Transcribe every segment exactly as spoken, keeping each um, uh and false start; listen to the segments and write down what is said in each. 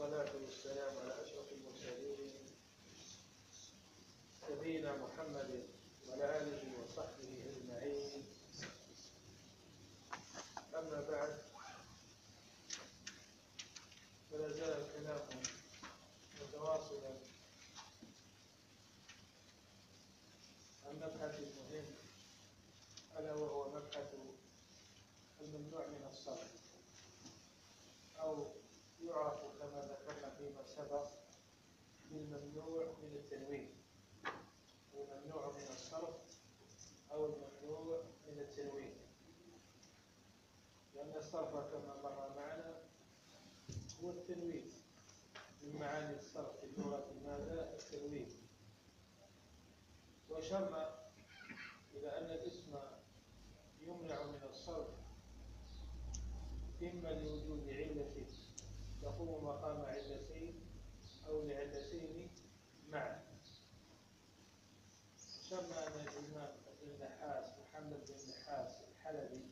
والصلاة والسلام على أشرف المرسلين نبينا محمد وعلى آله وصحبه أجمعين. أما بعد، فلا زال الكلام متواصلا عن مبحث مهم، ألا وهو مبحث الممنوع من الصرف، أو يعرف كما ذكرنا فيما سبق بالممنوع من التنوين، الممنوع من الصرف أو الممنوع من التنوين، لأن الصرف كما مر معنا هو التنوين. من معاني الصرف في اللغة ماذا؟ التنوين. وأشرنا إلى أن الاسم يمنع من الصرف إما لوجود علة تقوم مقام علتين أو لعلتين معا. أشرنا أن الإمام ابن النحاس محمد بن النحاس الحلبي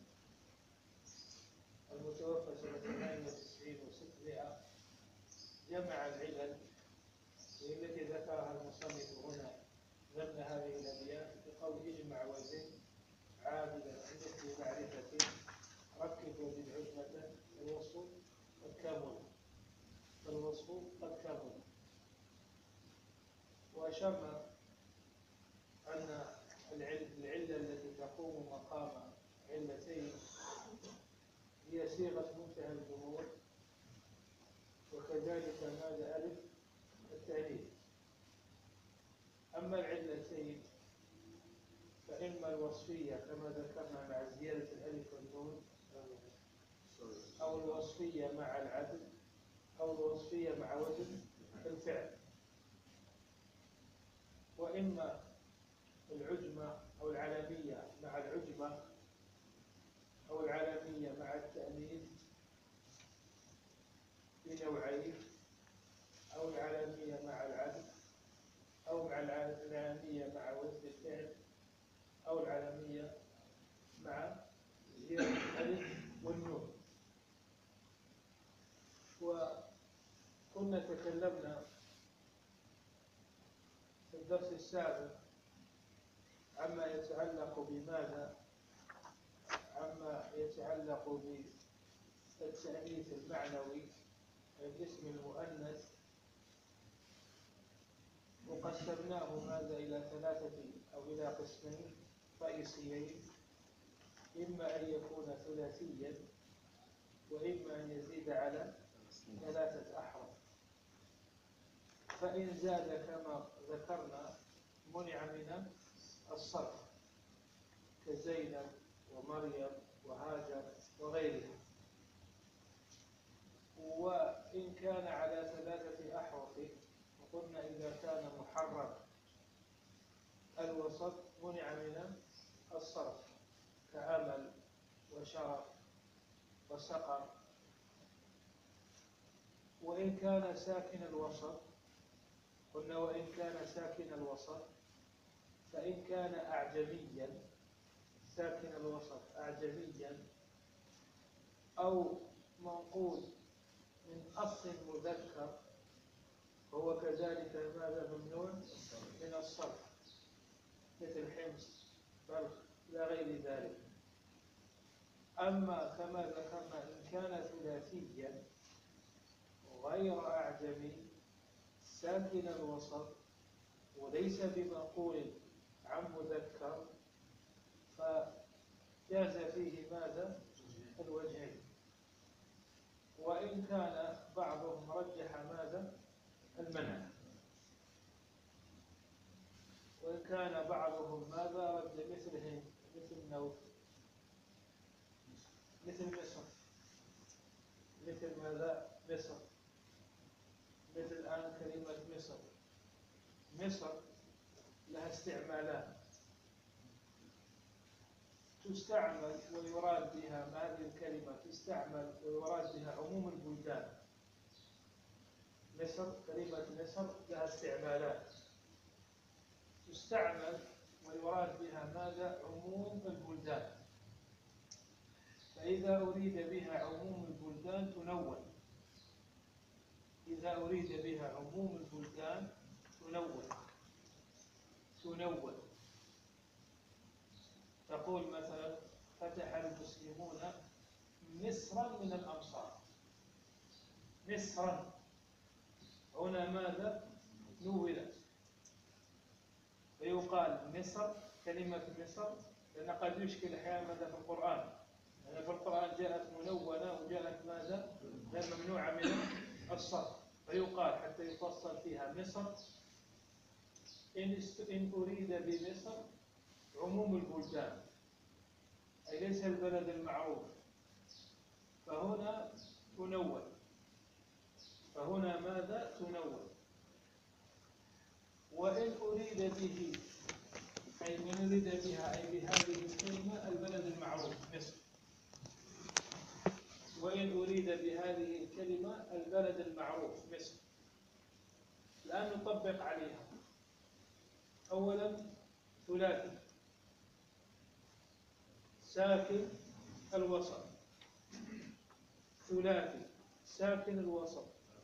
المتوفى سنة ثمانية وتسعين وستمائة جمع العلل التي ذكرها المصنف هنا ضمن هذه الأبيات بقول اجمع وزن عادلا عن مثل معرفة ركب وزن عجمة الوصف قد كمل فالوصف قد كمل. وأشرنا أن العلة التي تقوم مقام علتين هي صيغة منتهى الجموع، وكذلك ماذا ألف التأنيث. أما العلتين فإما الوصفية كما ذكرنا مع زيادة الألف والنون، أو الوصفية مع العدل، أو الوصفية مع وزن الفعل، وإما العجمة أو العلمية مع العجمة، أو العلمية مع التأنيث بنوعين، أو العلمية مع العدل، أو مع العلمية مع وزن الفعل، أو العلمية مع زيادة الألف والنون. وكنا تكلمنا في الدرس السابق عما يتعلق بماذا؟ عما يتعلق بالتأنيث المعنوي، الاسم المؤنث، وقسمناه ماذا إلى ثلاثة أو إلى قسمين رئيسيين، إما أن يكون ثلاثيا، وإما أن يزيد على ثلاثة أحرف. فإن زاد كما ذكرنا منع من الصرف كزينب ومريم وهاجر وغيرها. وإن كان على ثلاثة أحرف وقلنا إذا كان محرك الوسط منع من الصرف كأمل وشرف وسقر. وإن كان ساكن الوسط قلنا وإن كان ساكن الوسط فإن كان أعجميا ساكن الوسط أعجميا، أو منقول من أصل مذكر هو كذلك ماذا؟ ممنوع من الصرف، مثل حمص بلخ لا غير ذلك. أما كما ذكرنا إن كان ثلاثيا غير أعجمي ساكن الوسط وليس بمنقول عن مذكر فجاز فيه ماذا؟ الوجهين. وإن كان بعضهم رجح ماذا؟ المنع، وإن كان بعضهم ماذا؟ رد مثلهم مثل نوف، مثل مصر، مثل ماذا؟ مصر، مثل الآن كلمة مصر. مصر لها استعمالات تستعمل ويراد بها هذه الكلمة تستعمل ويراد بها عموم البلدان. مصر كلمة مصر لها استعمالات تستعمل ويراد بها ماذا؟ عموم البلدان. فإذا أريد بها عموم البلدان تنون، إذا إذا أريد بها عموم البلدان تنون تنون تقول مثلا فتح المسلمون مصرا من الأمصار. مصرا هنا ماذا؟ نونت، فيقال مصر، كلمة مصر، لأن قد يشكل أحيانا ماذا في القرآن، لأن في القرآن جاءت منونة وجاءت ماذا؟ ممنوعة من الصرف، فيقال حتى يفصل فيها مصر إن أريد بمصر عموم البلدان، أي ليس البلد المعروف، فهنا تنون، فهنا ماذا؟ تنون. وإن أريد به، أي من أريد بها، أي بهذه الكلمة البلد المعروف مصر، وإن أريد بهذه الكلمة البلد المعروف مصر. الآن نطبق عليها. أولا ثلاثي ساكن الوسط، ثلاثي ساكن الوسط.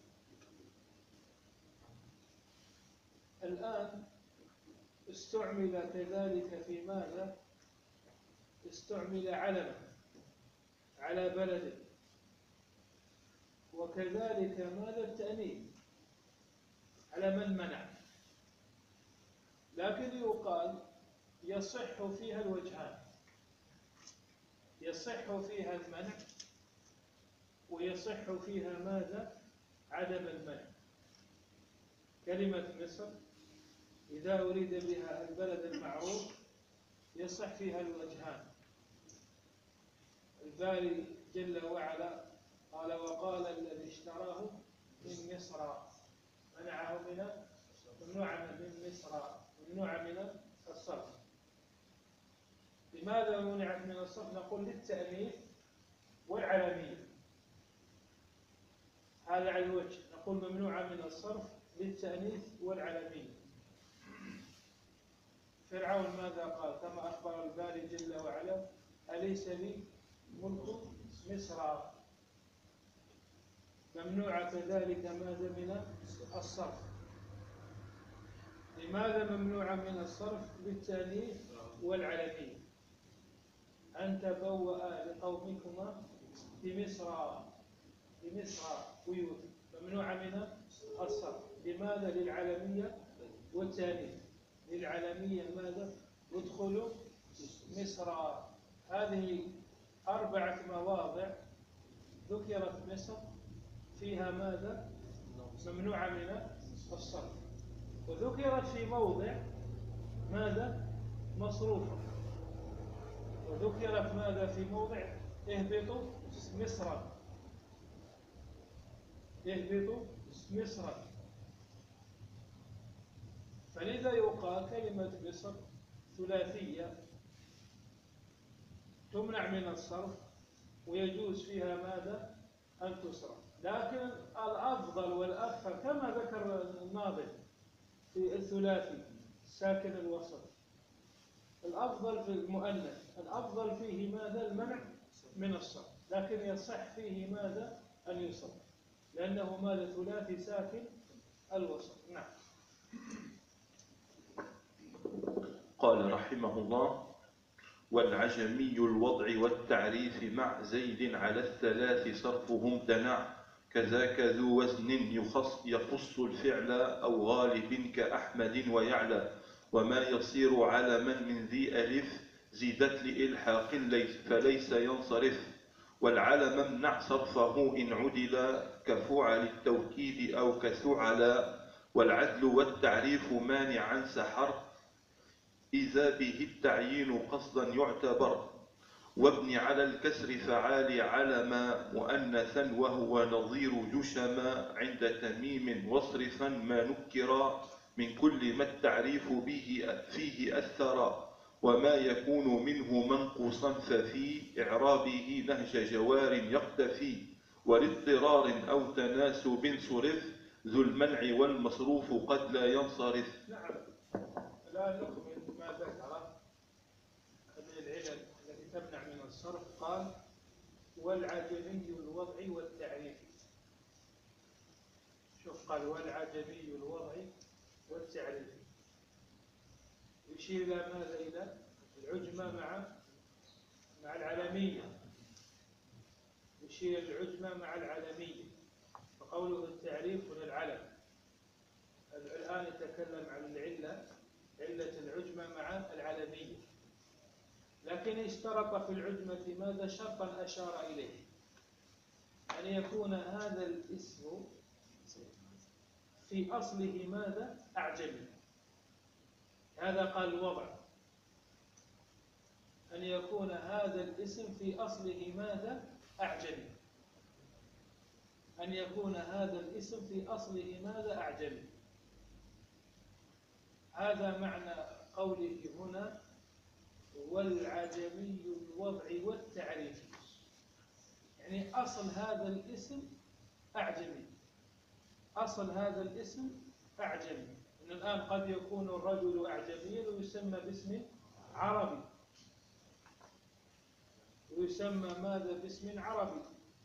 الآن استعمل كذلك في ماذا؟ استعمل علما على بلد، وكذلك ماذا؟ التأنيث على من منع. لكن يقال يصح فيها الوجهان، يصح فيها المنع ويصح فيها ماذا؟ عدم المنع. كلمة مصر إذا أريد بها البلد المعروف يصح فيها الوجهان. الباري جل وعلا قال وقال الذي اشتراه من مصر، منعه من ممنوع من مصر، ممنوع من الصرف. لماذا منعت من الصرف؟ نقول للتأنيث والعلمية، هذا على الوجه، نقول ممنوعة من الصرف للتأنيث والعلمية. فرعون ماذا قال؟ كما أخبر الباري جل وعلا أليس لي ملك مصر، ممنوع كذلك ماذا؟ من الصرف. لماذا ممنوع من الصرف؟ للتأنيث والعلمية. أن تبوأ لقومكما في مصر، في مصر بيوت، ممنوع من الصرف. لماذا؟ للعلمية والتأنيث. للعلمية ماذا؟ ادخلوا مصر. هذه أربعة مواضع ذكرت مصر فيها ماذا؟ ممنوعة من الصرف، وذكرت في موضع ماذا؟ مصروفة، وذكرت ماذا؟ في موضع اهبطوا مصرا، اهبطوا مصرا. فلذا يقال كلمة مصر ثلاثية تمنع من الصرف ويجوز فيها ماذا؟ أن تصرف. لكن الأفضل والأكثر كما ذكر الناظم في الثلاثي ساكن الوسط، الأفضل في المؤنث، الأفضل فيه ماذا؟ المنع من الصرف، لكن يصح فيه ماذا؟ أن يصرف، لأنه ماذا؟ ثلاثي ساكن الوسط. نعم. قال رحمه الله: والعجمي الوضع والتعريف مع زيد على الثلاث صرفهم تنع، كذاك ذو وزن يخص, يخص الفعل أو غالب كأحمد ويعلى، وما يصير علما من ذي ألف زيدت لإلحاق ليس فليس ينصرف. والعلم امنع صرفه إن عدل كفعل التوكيد أو كثعلى، والعدل والتعريف مانعا سحر إذا به التعيين قصدا يعتبر. وابن على الكسر فعال علما مؤنثا وهو نظير جشما عند تميم واصرفا ما نكرا من كل ما التعريف به فيه أثرا، وما يكون منه منقوصا ففي إعرابه نهج جوار يقتفي، ولاضطرار أو تناسب صرف ذو المنع والمصروف قد لا ينصرف. نعم. لا نكمل ما ذكر من العلل التي تمنع من الصرف. قال والعجمي الوضع والتعريف. شوف قال والعجمي الوضعي والتعريفي، يشير إلى ماذا؟ إلى العجمة مع مع العلمية، يشير العجمة مع العلمية، فقوله التعريف هنا العلم. الآن يتكلم عن العلة، علة العجمة مع العلمية، لكن اشترط في العجمة ماذا؟ شرطا أشار إليه، أن يكون هذا الاسم في أصله ماذا؟ أعجمي. هذا قال الوضع، أن يكون هذا الاسم في أصله ماذا؟ أعجمي. أن يكون هذا الاسم في أصله ماذا؟ أعجمي. هذا معنى قوله هنا والعجمي الوضع والتعريف، يعني أصل هذا الاسم أعجمي، أصل هذا الاسم أعجمي. إن الآن قد يكون الرجل أعجميا ويسمى باسم عربي، ويسمى ماذا؟ باسم عربي.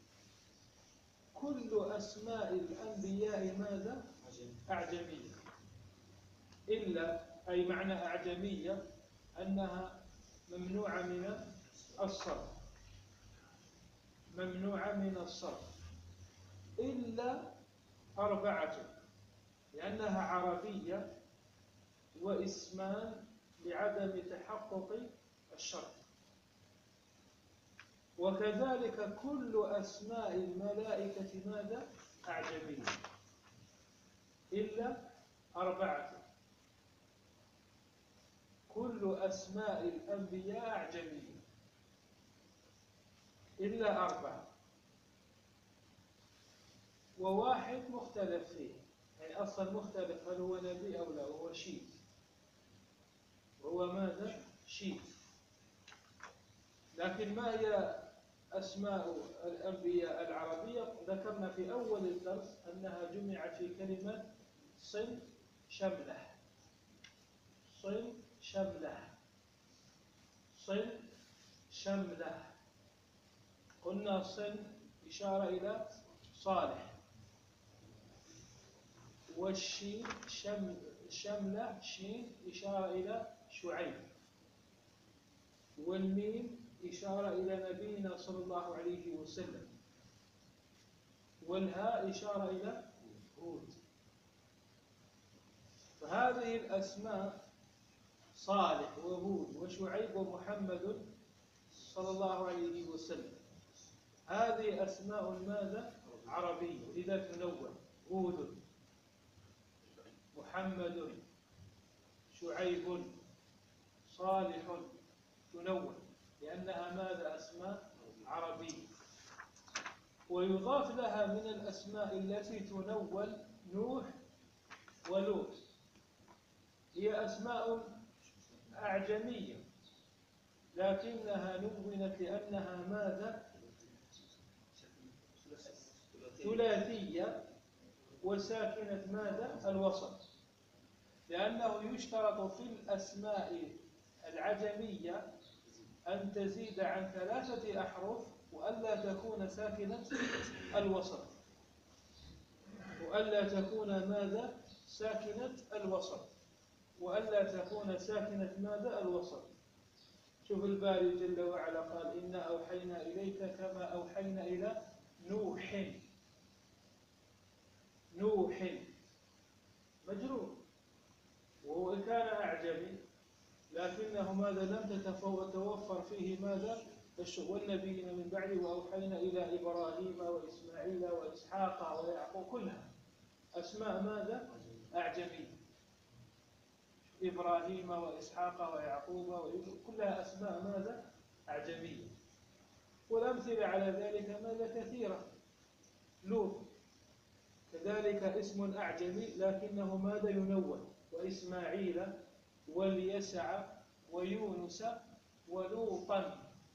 كل أسماء الأنبياء ماذا؟ أعجمية، إلا أي معنى أعجمية أنها ممنوعة من الصرف، ممنوعة من الصرف إلا أربعة، لأنها عربية واسمان لعدم تحقق الشرط. وكذلك كل أسماء الملائكة ماذا؟ أعجمية إلا أربعة. كل أسماء الأنبياء أعجمية إلا أربعة، وواحد مختلف فيه، يعني أصلا مختلف هل هو نبي أو لا، وهو شيء، وهو ماذا؟ شيء. لكن ما هي أسماء الأنبياء العربية؟ ذكرنا في أول الدرس أنها جمعت في كلمة صن شملة، صن شملة، صن شملة. قلنا صن إشارة إلى صالح، والشين شم شملة شين إشارة إلى شعيب، والميم إشارة إلى نبينا صلى الله عليه وسلم، والهاء إشارة إلى هود. فهذه الأسماء صالح وهود وشعيب ومحمد صلى الله عليه وسلم، هذه أسماء ماذا؟ عربية، لذا تنون. هود، محمد، شعيب، صالح، تنون لأنها ماذا؟ أسماء عربية. ويضاف لها من الأسماء التي تنون نوح ولوط، هي أسماء أعجمية لكنها نونت لأنها ماذا؟ ثلاثية وساكنة ماذا؟ الوسط، لأنه يشترط في الأسماء العجمية أن تزيد عن ثلاثة أحرف وألا تكون ساكنة الوسط، وألا تكون ماذا؟ ساكنة الوسط، وألا تكون ساكنة ماذا؟ الوسط. شوف الباري جل وعلا قال إنا أوحينا إليك كما أوحينا إلى نوح، نوح مجرور وهو كان أعجمي، لكنه ماذا؟ لم تتوفر فيه ماذا؟ والنبيين من بعده وأوحينا إلى إبراهيم وإسماعيل وإسحاق ويعقوب، كلها أسماء ماذا؟ أعجمية. إبراهيم وإسحاق ويعقوب ويوسف كلها أسماء ماذا؟ أعجمية. والأمثلة على ذلك ماذا؟ كثيرة. لوط كذلك اسم أعجمي لكنه ماذا؟ ينون. وإسماعيل واليسع ويونس ولوطا،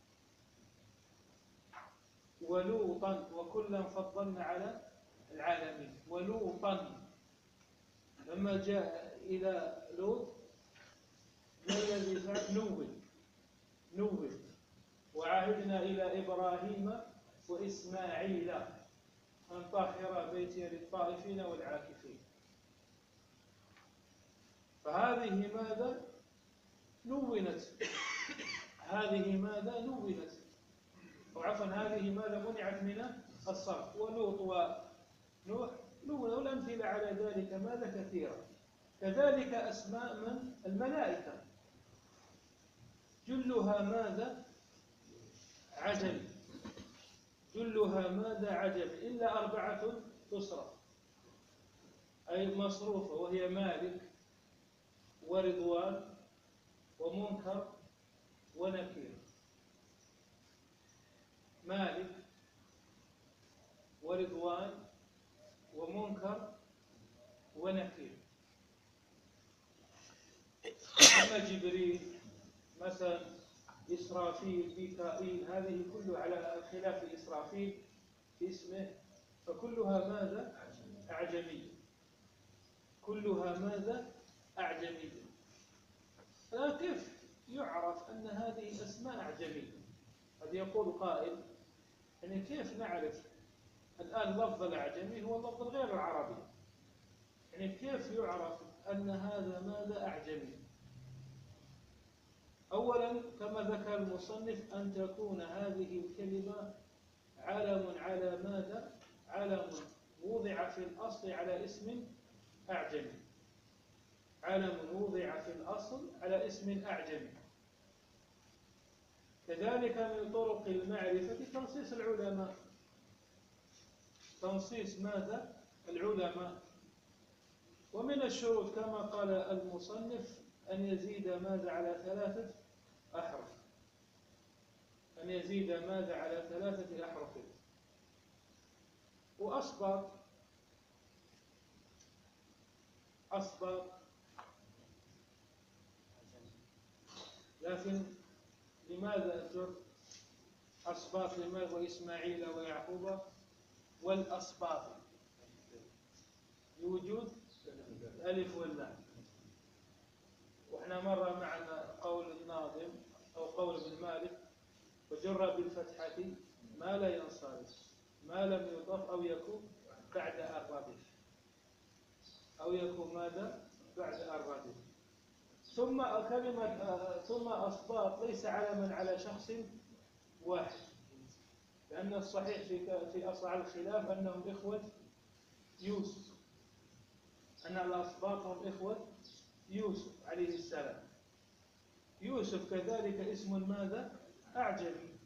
ولوطا وكلا فضلنا على العالمين. ولوطا لما جاء إلى لوط ما الذي فعل؟ نوّل نوّل. وعهدنا إلى إبراهيم وإسماعيل أن طهر بيتي للطائفين والعاكفين. فهذه ماذا نونت، هذه ماذا نونت، أو عفوا هذه ماذا منعت من الصرف. ولوط ونوح نونوا، والأمثلة على ذلك ماذا كثيرة. كذلك أسماء من الملائكة جلها ماذا عجم، جلها ماذا عجم، إلا أربعة تصرف أي مصروفة، وهي مالك ورضوان ومنكر ونكير. مالك ورضوان ومنكر ونكير. أما جبريل مثلا، إسرافيل، ميكائيل، هذه كلها على خلاف إسرافيل في اسمه، فكلها ماذا أعجمية، كلها ماذا أعجمية. الآن كيف يعرف أن هذه أسماء أعجمية؟ قد يقول قائل يعني كيف نعرف الآن اللفظ الأعجمي هو اللفظ الغير العربي، يعني كيف يعرف أن هذا ماذا أعجمي؟ أولا كما ذكر المصنف أن تكون هذه الكلمة علم على ماذا؟ علم وضع في الأصل على اسم أعجمي، علم وضع في الأصل على اسم أعجمي. كذلك من طرق المعرفة تنصيص العلماء، تنصيص ماذا؟ العلماء. ومن الشروط كما قال المصنف أن يزيد ماذا على ثلاثة أحرف، أن يزيد ماذا على ثلاثة أحرف. وأسباط، أسباط لكن لماذا الجر؟ أسباط لماذا؟ وإسماعيل ويعقوب والأسباط لوجود الألف واللام. وإحنا مر معنا قول الناظم أو قول ابن مالك وجر بالفتحة ما لا ينصرف ما لم يضاف أو يكون بعد الردف، أو يكون ماذا بعد الردف. ثم كلمة ثم أسباط ليس علما على شخص واحد، لأن الصحيح في في أصل الخلاف أنهم إخوة يوسف، أن الأسباط هم إخوة يوسف عليه السلام. يوسف كذلك اسم ماذا أعجمي،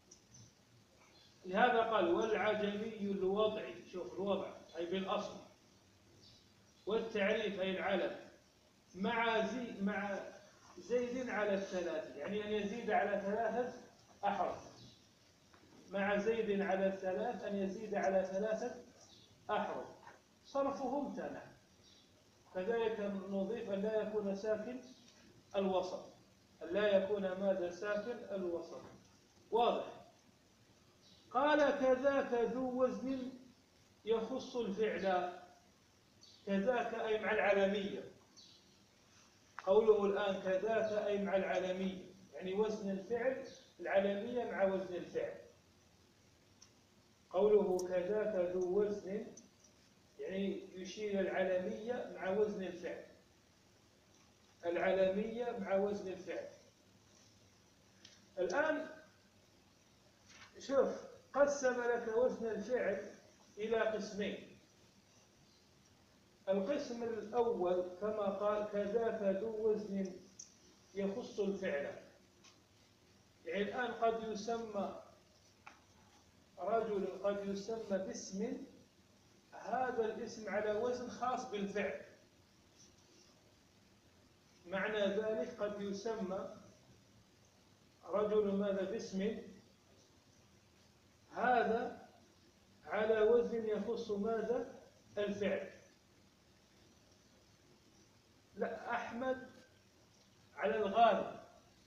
لهذا قال والعجمي الوضعي، شوف الوضع أي بالأصل، والتعريف أي العلم، مع زي مع زيد على الثلاث، يعني أن يزيد على ثلاثة أحرف، مع زيد على الثلاث أن يزيد على ثلاثة أحرف. صرفه امتنع. كذلك نضيف أن لا يكون ساكن الوسط، أن لا يكون ماذا ساكن الوسط. واضح؟ قال كذاك ذو وزن يخص الفعل، كذاك أي مع العلمية. قوله الآن كذاك أي مع العلمية، يعني وزن الفعل العلمية مع وزن الفعل. قوله كذاك ذو وزن يعني يشير العلمية مع وزن الفعل، العلمية مع وزن الفعل. الآن شوف قسم لك وزن الفعل إلى قسمين. القسم الأول كما قال كذاك ذو وزن يخص الفعل، يعني الآن قد يسمى رجل قد يسمى باسم، هذا الاسم على وزن خاص بالفعل. معنى ذلك قد يسمى رجل ماذا باسم، هذا على وزن يخص ماذا الفعل. لا أحمد على الغالب،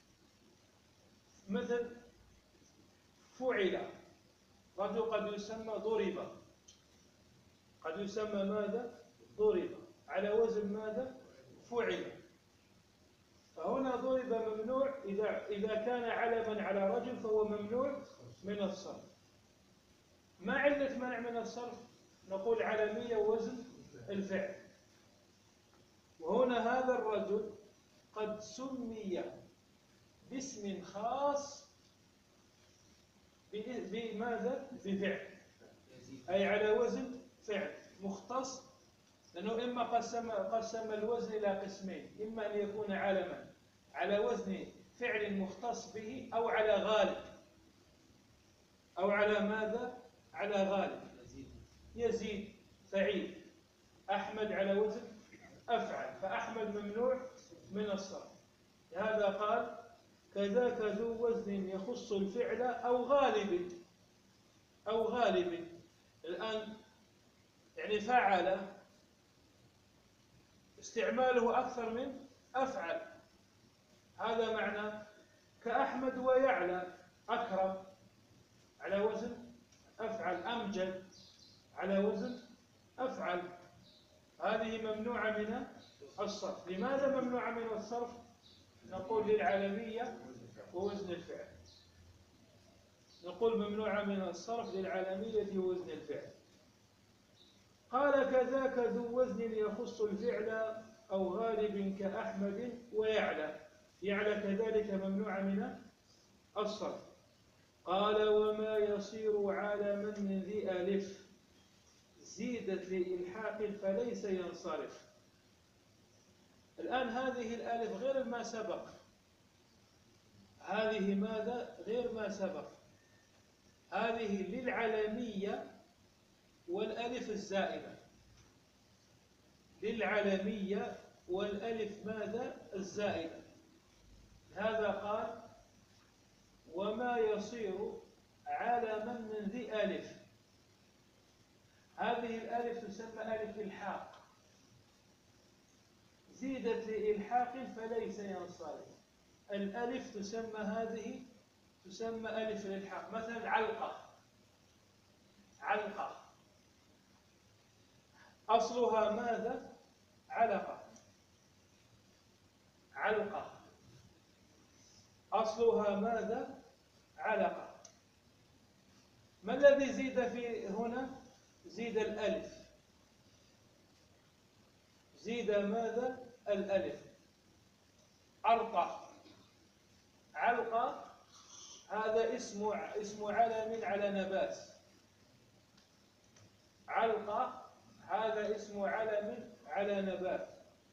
مثل فعل، رجل قد يسمى ضرب، قد يسمى ماذا ضرب على وزن ماذا فعل. فهنا ضرب ممنوع إذا إذا كان علما على رجل فهو ممنوع من الصرف. ما علة منع من الصرف؟ نقول علمية ووزن الفعل. وهنا هذا الرجل قد سمي باسم خاص بماذا؟ بفعل، أي على وزن فعل مختص، لأنه إما قسم قسم الوزن إلى قسمين، إما أن يكون علما على وزن فعل مختص به، أو على غالب، أو على ماذا؟ على غالب. يزيد فعيل، أحمد على وزن أفعل، فأحمد ممنوع من الصرف. لهذا قال كذاك ذو وزن يخص الفعل أو غالب، أو غالب. الآن يعني فعل استعماله أكثر من أفعل، هذا معنى كأحمد ويعلى، أكرم على وزن أفعل، أمجد على وزن أفعل، هذه ممنوعة من الصرف. لماذا ممنوعة من الصرف؟ نقول للعالمية ووزن الفعل، نقول ممنوعة من الصرف للعالمية ووزن الفعل. قال كذاك ذو وزن يخص الفعل أو غالب كأحمد ويعلى، يعلى كذلك ممنوعة من الصرف. قال وما يصير عالما من ذي ألف زيدت لإلحاق فليس ينصرف. الآن هذه الألف غير ما سبق، هذه ماذا؟ غير ما سبق، هذه للعلمية والألف الزائدة، للعلمية والألف ماذا؟ الزائدة. هذا قال وما يصير علما من ذي ألف، هذه الألف تسمى ألف إلحاق، زيدت لإلحاق فليس ينصرف. الألف تسمى هذه تسمى ألف الإلحاق. مثلا علقة، علقة أصلها ماذا؟ علقة، علقة أصلها ماذا؟ علقة. ما الذي زيد في هنا؟ زيد الألف، زيد ماذا؟ الألف. أرقى، علقة هذا اسم اسم علم على نبات، علقة هذا اسم علم على نبات.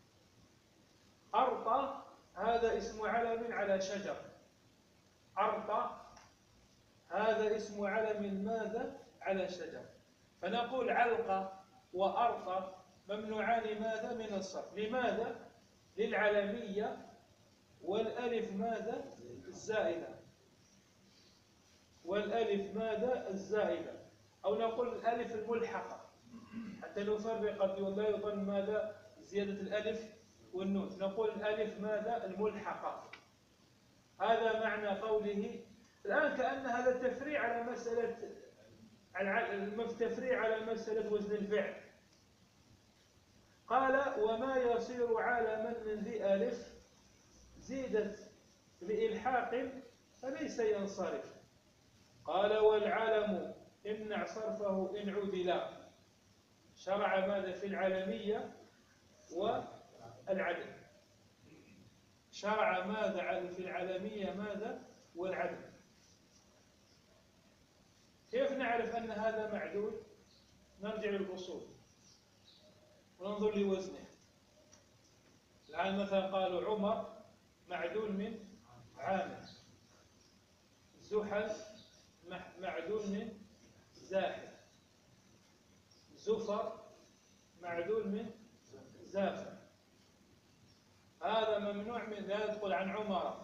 أرقى هذا اسم علم على شجر، أرقى هذا اسم علم ماذا؟ على شجر. فنقول علقة وأرقى ممنوعان ماذا؟ من الصرف. لماذا؟ للعلمية والألف ماذا؟ الزائدة، والألف ماذا؟ الزائدة، أو نقول الألف الملحقة حتى نفرق ولا يظن ماذا؟ زيادة الألف والنون، نقول الألف ماذا؟ الملحقة. هذا معنى قوله. الآن كأن هذا تفريع على مسألة التفريع على مسألة وزن الفعل. قال وما يصير عالما من ذي ألف زيدت لإلحاق فليس ينصرف. قال والعلم امنع صرفه إن عدلا، شرع ماذا في العلمية والعدل، شرع ماذا في العلمية ماذا؟ والعدل. كيف نعرف أن هذا معدول؟ نرجع للأصول وننظر لوزنه. الآن مثلا قالوا عمر معدول من عامر، زحل معدول من زاحل، زفر معدول من زافر. هذا ممنوع من لا يدخل عن عمر،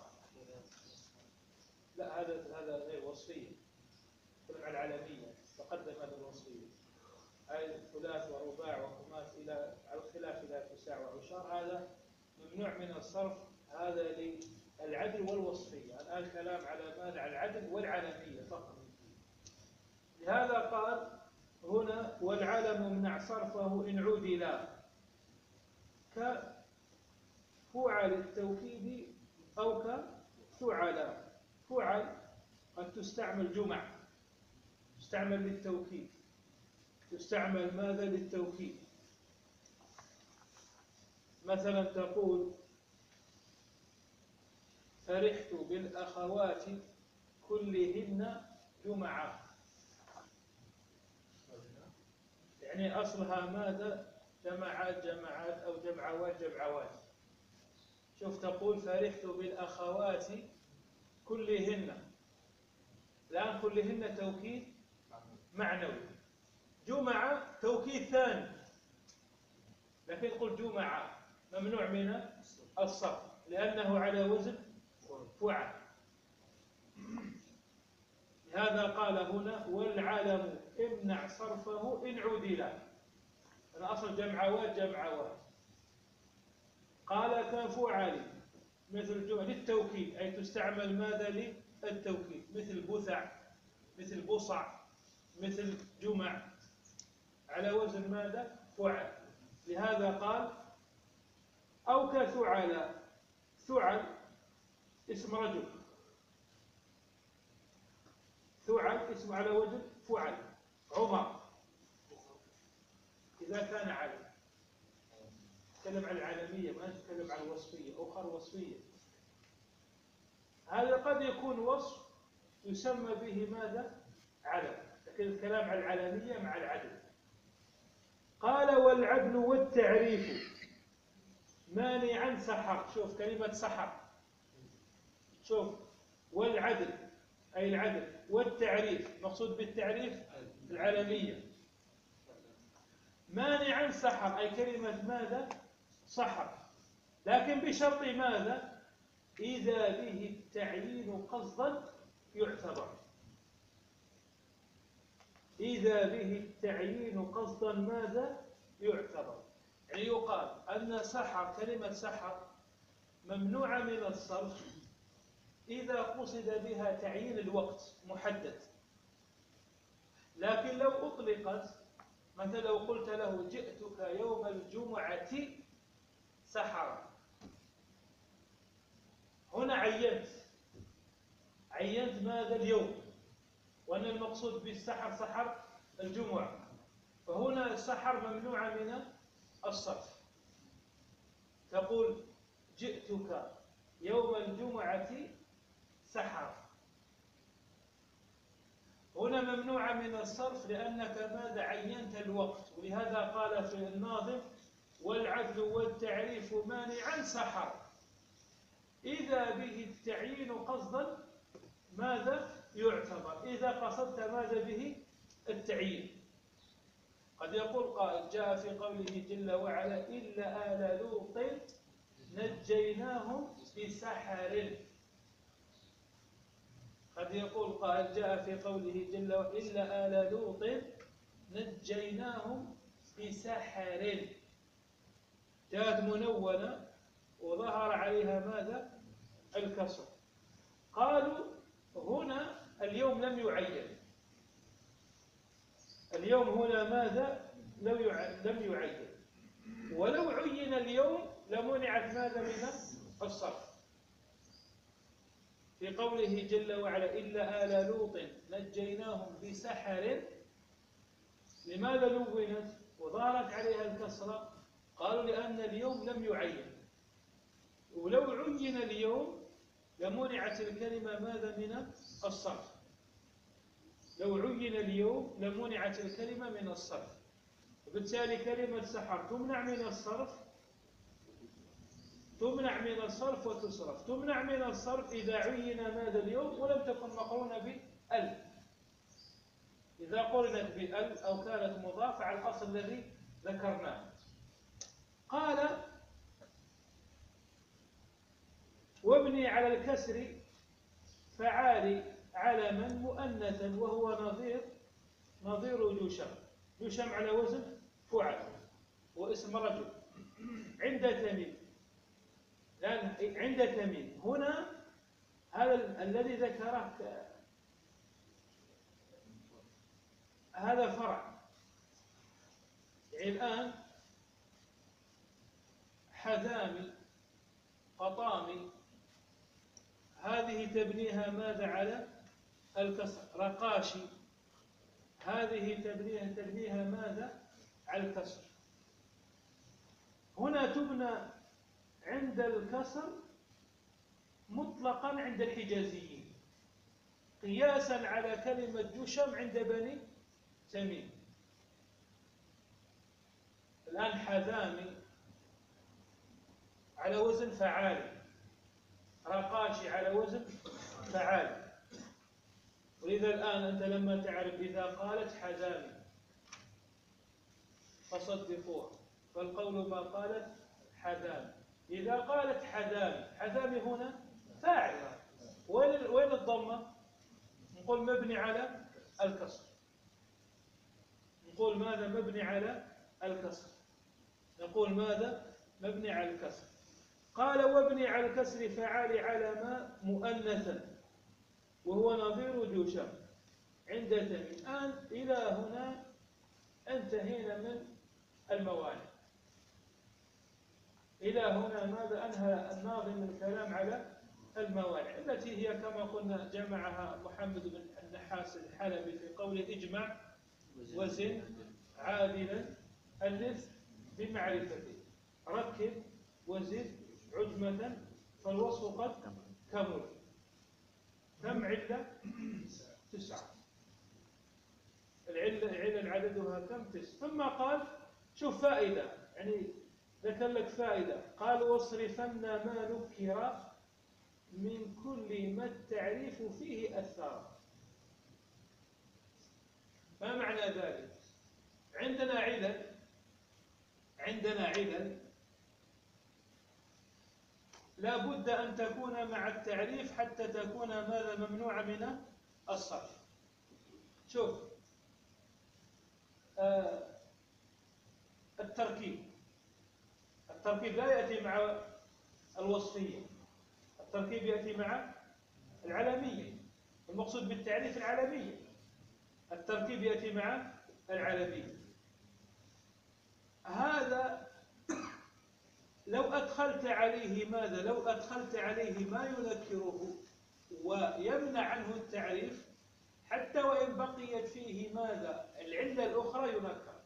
لا هذا هذا غير وصفية، يدخل على العلمية. تقدم هذا الوصفية، أي ثلاث ورباع وخماس إلى على الخلاف إلى تسع وعشر، هذا ممنوع من الصرف. هذا للعدل والوصفية. الآن الكلام على ماذا؟ على العدل والعلمية فقط. لهذا قال هنا والعلم امنع صرفه إن عدلا، كفعل التوكيد أو كفعل. فعل قد تستعمل جمع، تستعمل للتوكيد. تستعمل ماذا للتوكيد؟ مثلا تقول فرحت بالأخوات كلهن جمعة، يعني أصلها ماذا؟ جماعات جماعات أو جمعوات جمعوات. شوف تقول فرحت بالأخوات كلهن، الآن كلهن توكيد معنوي، جمعة توكيد ثاني، لكن قل جمعة ممنوع من الصرف لأنه على وزن فعل. لهذا قال هنا والعلم امنع صرفه إن عدل، أنا أصل جمعوات جمعوات. قال كفعل مثل الجمع للتوكيد، أي تستعمل ماذا للتوكيد، مثل بثع، مثل بصع، مثل جمع، على وزن ماذا؟ فعل. لهذا قال أو كثعل، ثعل اسم رجل، ثعل اسم على وزن فعل، عمر إذا كان علم. نتكلم عن العالمية ما نتكلم عن الوصفية، أخر وصفية. هذا قد يكون وصف يسمى به ماذا؟ علم، لكن الكلام عن العالمية مع العدل. قال والعدل والتعريف مانعا سحر. شوف كلمة سحر، شوف والعدل أي العدل، والتعريف مقصود بالتعريف العالمية. مانعا سحر أي كلمة ماذا؟ سحر، لكن بشرط ماذا؟ إذا به التعيين قصدا يعتبر. إذا به التعيين قصدا ماذا؟ يعتبر. يعني يقال أن سحر، كلمة سحر ممنوعة من الصرف إذا قصد بها تعيين الوقت محدد. لكن لو أطلقت، مثلا لو قلت له جئتك يوم الجمعة سحرا، هنا عينت عينت ماذا؟ اليوم، وأن المقصود بالسحر سحر الجمعة، فهنا السحر ممنوع من الصرف. تقول جئتك يوم الجمعة سحرا، هنا ممنوع من الصرف لأنك ماذا؟ عينت الوقت. ولهذا قال في الناظم والعدل والتعريف مانعا سحر إذا به التعيين قصدا ماذا؟ يعتبر. إذا قصدت ماذا به؟ التعيين. قد يقول قائل جاء في قوله جل وعلا إلا آل لوط نجيناهم بسحر. قد يقول قائل جاء في قوله جل وعلا إلا آل لوط نجيناهم بسحر، جاءت منونة وظهر عليها ماذا؟ الكسر. قالوا هنا اليوم لم يعين، اليوم هنا ماذا؟ لم يعين، ولو عين اليوم لمنعت ماذا من الصرف. في قوله جل وعلا إلا آل لوط نجيناهم بسحر، لماذا لونت وظهرت عليها الكسرة؟ قالوا لأن اليوم لم يعين، ولو عين اليوم لمنعت الكلمة ماذا من الصرف. لو عين اليوم لمنعت الكلمة من الصرف، وبالتالي كلمة سحر تمنع من الصرف، تمنع من الصرف وتصرف. تمنع من الصرف إذا عين ماذا اليوم ولم تكن مقرونة بأل، إذا قرنت بأل أو كانت مضافة على الأصل الذي ذكرناه. قال وابني على الكسر فعالي علما مؤنثا وهو نظير نظير جوشم. جوشم على وزن فعل واسم رجل عند تميم، لأن عند تميم هنا هذا الذي ذكره هذا فرع. يعني الآن حذامي قطامي هذه تبنيها ماذا؟ على الكسر. رقاشي هذه تبنيها تبنيها ماذا؟ على الكسر. هنا تبنى عند الكسر مطلقا عند الحجازيين، قياسا على كلمة جشم عند بني تميم. الآن حذامي على وزن فعالي، رقاشي على وزن فعالي. ولذا الآن أنت لما تعرف إذا قالت حذامي فصدقوها، فالقول ما قالت حذامي. إذا قالت حذامي، حذامي هنا فاعل، وين وين الضمة؟ نقول مبني على الكسر. نقول ماذا؟ مبني على الكسر. نقول ماذا؟ مبني على الكسر. قال وابني على الكسر فعال على ما مؤنثا وهو نظير جوشم عند تميم. الآن إلى هنا انتهينا من الموانع. إلى هنا ماذا؟ أنهى الناظم الكلام على الموانع التي هي كما قلنا جمعها محمد بن النحاس الحلبي في قوله اجمع وزن عادلا ألف بمعرفته ركب وزد عجمة فالوصف قد كمل. كم علة؟ تسعة. العلة علل عددها كم؟ تسعة. ثم قال شوف فائدة، يعني ذكر لك فائدة. قال واصرفن ما نكر من كل ما التعريف فيه أثر. ما معنى ذلك؟ عندنا علل عندنا علل لا بد أن تكون مع التعريف حتى تكون ماذا؟ ممنوعة من الصرف. شوف آه التركيب التركيب لا يأتي مع الوصفية، التركيب يأتي مع العلمية. المقصود بالتعريف العلمية، التركيب يأتي مع العلمية. هذا لو أدخلت عليه ماذا؟ لو أدخلت عليه ما يذكره ويمنع عنه التعريف، حتى وإن بقيت فيه ماذا؟ العلة الأخرى ينكر.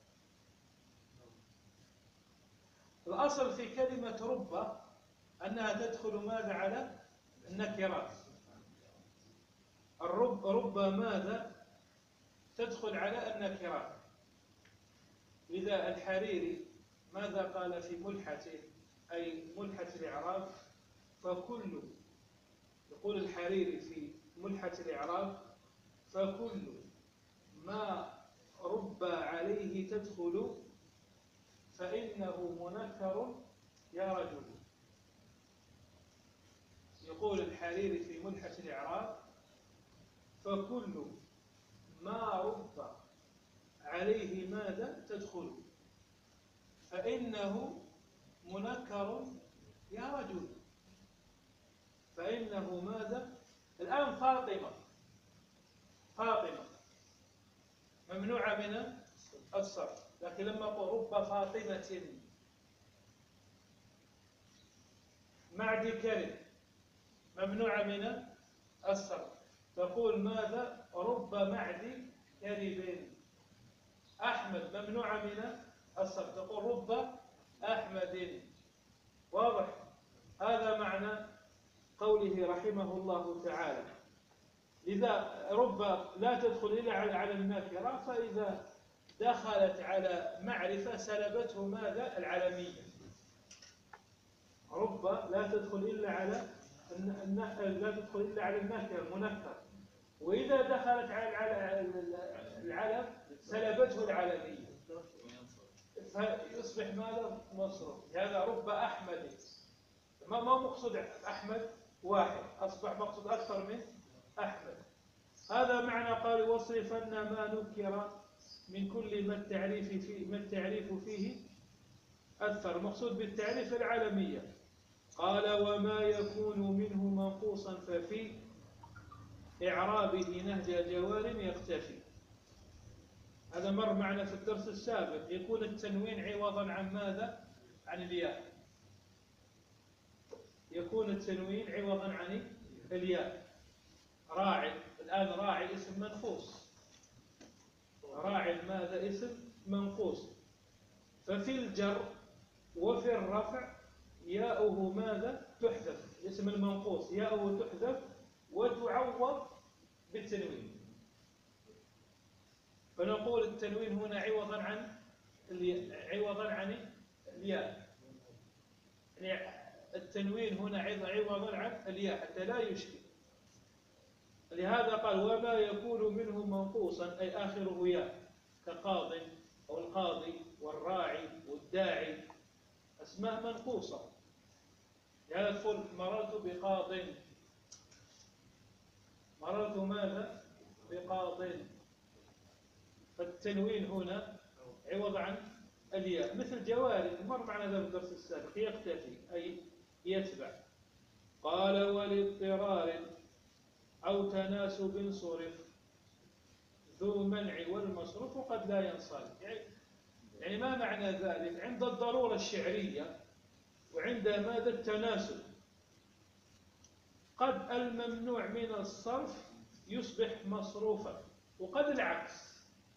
الأصل في كلمة رب أنها تدخل ماذا؟ على النكرات. الرب رب ماذا؟ تدخل على النكرات. لذا الحريري ماذا قال في ملحته، أي ملحة الإعراب؟ فكل، يقول الحريري في ملحة الإعراب: فكل ما رب عليه تدخل فإنه منكر يا رجل. يقول الحريري في ملحة الإعراب: فكل ما رب عليه ماذا؟ تدخل فإنه منكر يا رجل. فإنه ماذا؟ الآن فاطمة فاطمة ممنوعة من الصرف، لكن لما أقول رب فاطمة معد كرم ممنوعة من الصرف، تقول ماذا؟ رب معد كرب. أحمد ممنوعة من الصرف، تقول رب أحمد. واضح؟ هذا معنى قوله رحمه الله تعالى. لذا رب لا تدخل إلا على النكرة، فإذا دخلت على معرفة سلبته ماذا؟ العلمية. رب لا تدخل إلا على لا تدخل إلا على النكر منكر، وإذا دخلت على العلم سلبته العلمية، فيصبح ماذا؟ مصروف. هذا رب أحمد، ما ما مقصود أحمد واحد، أصبح مقصود أكثر من أحمد. هذا معنى قال واصرفن ما نكر من كل ما التعريف فيه ما التعريف فيه أثر. مقصود بالتعريف العلمية. قال وما يكون منه منقوصا ففي إعرابه نهج جوار يختفي. هذا مر معنا في الدرس السابق. يكون التنوين عوضا عن ماذا؟ عن الياء. يكون التنوين عوضا عن الياء. راعي، الآن راعي اسم منقوص، راع ماذا اسم منقوص، ففي الجر وفي الرفع ياؤه ماذا تحذف، اسم المنقوص ياؤه تحذف وتعوض بالتنوين. فنقول التنوين هنا عوضا عن عوضا عن الياء، يعني التنوين هنا عوضا عن الياء حتى لا يشكل. لهذا قال وما يكون منه منقوصا أي آخره ياء كقاض أو القاضي والراعي والداعي، أسماء منقوصة. يعني تقول مررت بقاض، مررت ماذا بقاض، فالتنوين هنا عوض عن الياء. مثل جواري مر معنا هذا في الدرس السابق، يقتفي أي يتبع. قال ولاضطرار أو تناسب صرف ذو منع والمصروف قد لا ينصرف. يعني, يعني ما معنى ذلك؟ عند الضرورة الشعرية وعند ماذا التناسب قد الممنوع من الصرف يصبح مصروفا، وقد العكس،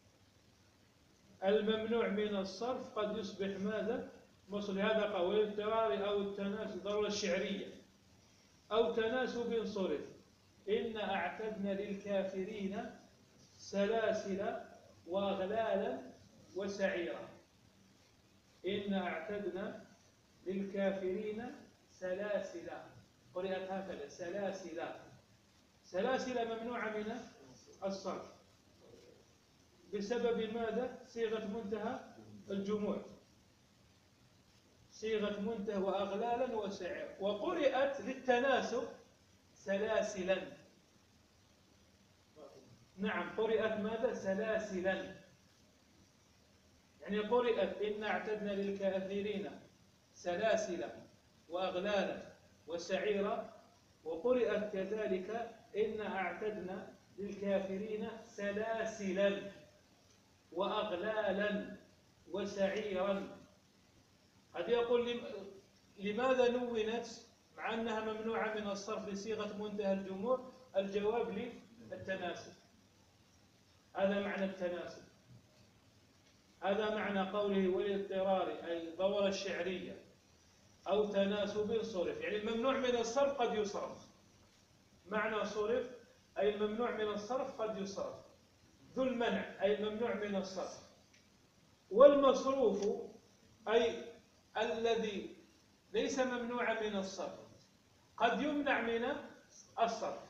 الممنوع من الصرف قد يصبح ماذا مصروف. هذا قال والاضطرار أو التناسب ضرورة الشعرية أو تناسب صرف إن أعتدنا للكافرين سلاسل وأغلالا وسعيرا. إن أعتدنا للكافرين سلاسل، قرئت هكذا سلاسل، سلاسل ممنوعة من الصرف بسبب ماذا؟ صيغة منتهى الجموع، صيغة منتهى وأغلالا وسعيرا. وقرئت للتناسب سلاسلا، نعم قرئت ماذا؟ سلاسلا، يعني قرئت إن أعتدنا للكافرين سلاسل وأغلالا وسعيرا، وقرئت كذلك إن أعتدنا للكافرين سلاسلا وأغلالا وسعيرا. قد يقول لماذا نونت مع أنها ممنوعة من الصرف لصيغة منتهى الجموع؟ الجواب للتناسب، هذا معنى التناسب، هذا معنى قوله والاضطرار أي ضرورة الشعرية أو تناسب صرف، يعني الممنوع من الصرف قد يصرف. معنى صرف أي الممنوع من الصرف قد يصرف، ذو المنع أي الممنوع من الصرف، والمصروف أي الذي ليس ممنوعا من الصرف قد يمنع من الصرف.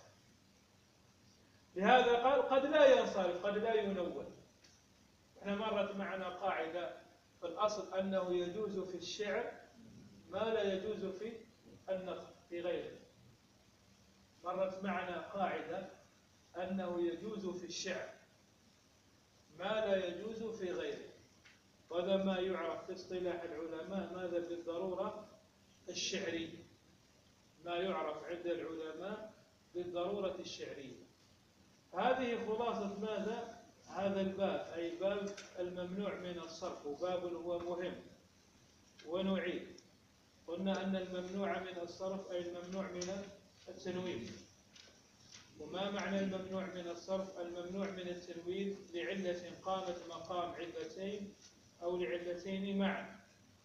لهذا قال قد لا ينصرف، قد لا ينون. احنا مرت معنا قاعدة في الأصل أنه يجوز في الشعر ما لا يجوز في النثر في غيره. مرت معنا قاعدة أنه يجوز في الشعر ما لا يجوز في غيره، وهذا ما يعرف في اصطلاح العلماء ماذا بالضرورة الشعرية، ما يعرف عند العلماء بالضرورة الشعرية. هذه خلاصة ماذا هذا الباب، أي باب الممنوع من الصرف، وباب هو مهم. ونعيد، قلنا أن الممنوع من الصرف أي الممنوع من التنوين. وما معنى الممنوع من الصرف؟ الممنوع من التنوين لعلة قامت مقام علتين أو لعلتين معا،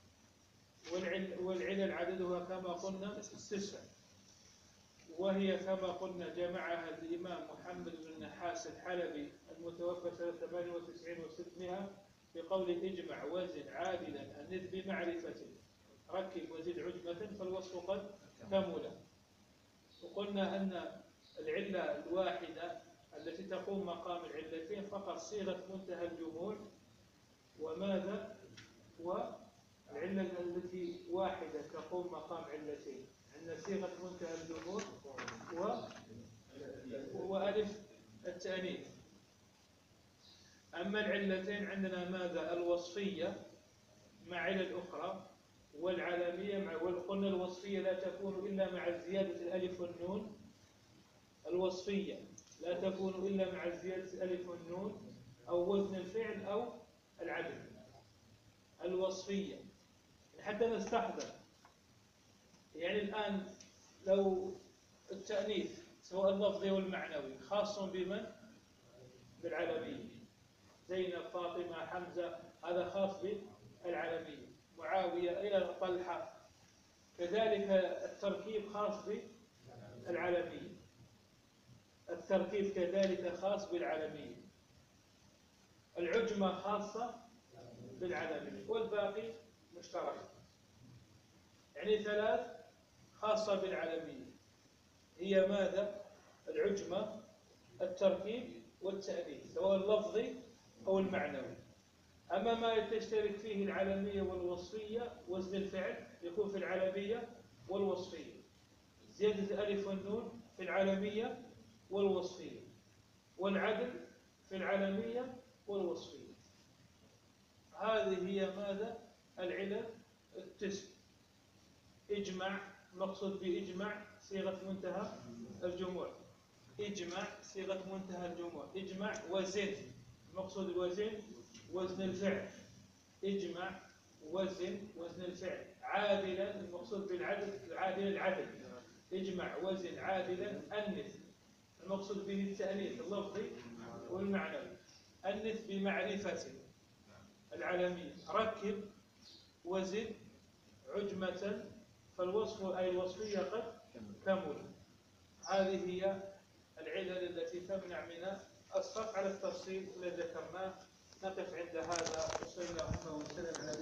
والعلل عددها كما قلنا تسع، وهي كما قلنا جمعها الإمام محمد بن النحاس الحلبي المتوفى سنة ثمانية وتسعين وستمائة بقول اجمع وزن عادلا النذ بمعرفة ركب وزد عجمة فالوصف قد كمل. وقلنا أن العلة الواحدة التي تقوم مقام العلتين فقط صيغة منتهى الجموع، وماذا؟ والعلة التي واحدة تقوم مقام علتين عندنا صيغة منتهى الجموع و... وألف التأنيث. أما العلتين عندنا ماذا؟ الوصفية مع علل أخرى، والعلمية مع، وقلنا الوصفية لا تكون إلا مع زيادة الألف والنون، الوصفية لا تكون إلا مع زيادة الألف والنون أو وزن الفعل أو العدد. الوصفية حتى نستحضر، يعني الآن لو التأنيث سواء اللفظي والمعنوي خاص بمن؟ بالعلمية، زينب، فاطمة، حمزة، هذا خاص بالعلمية. معاوية إلى طلحة، كذلك التركيب خاص بالعلمية. التركيب كذلك خاص بالعلمية. العجمة خاصة بالعلمية والباقي مشترك. يعني ثلاث خاصة بالعلمية هي ماذا؟ العجمة، التركيب، والتأنيث، سواء اللفظي أو المعنوي. أما ما تشترك فيه العلمية والوصفية، وزن الفعل يكون في العلمية والوصفية، زيادة الألف والنون في العلمية والوصفية، والعدل في العلمية والوصفية. هذه هي ماذا؟ العلل التسع. اجمع، مقصود بإجمع صيغة منتهى الجموع. اجمع صيغة منتهى الجموع. اجمع وزن، مقصود الوزن وزن الفعل. اجمع وزن وزن الفعل. عادلا، المقصود بالعدل العادل العدل. اجمع وزن عادلا. أنث، المقصود به التأنيث اللفظي والمعنوي. أنث بمعرفة العلمية. ركب وزن عجمة، فالوصف أي الوصفية قد كمل. هذه هي العلل التي تمنع من الصرف على التفصيل الذي ذكرناه. نقف عند هذا وصلى الله وسلم على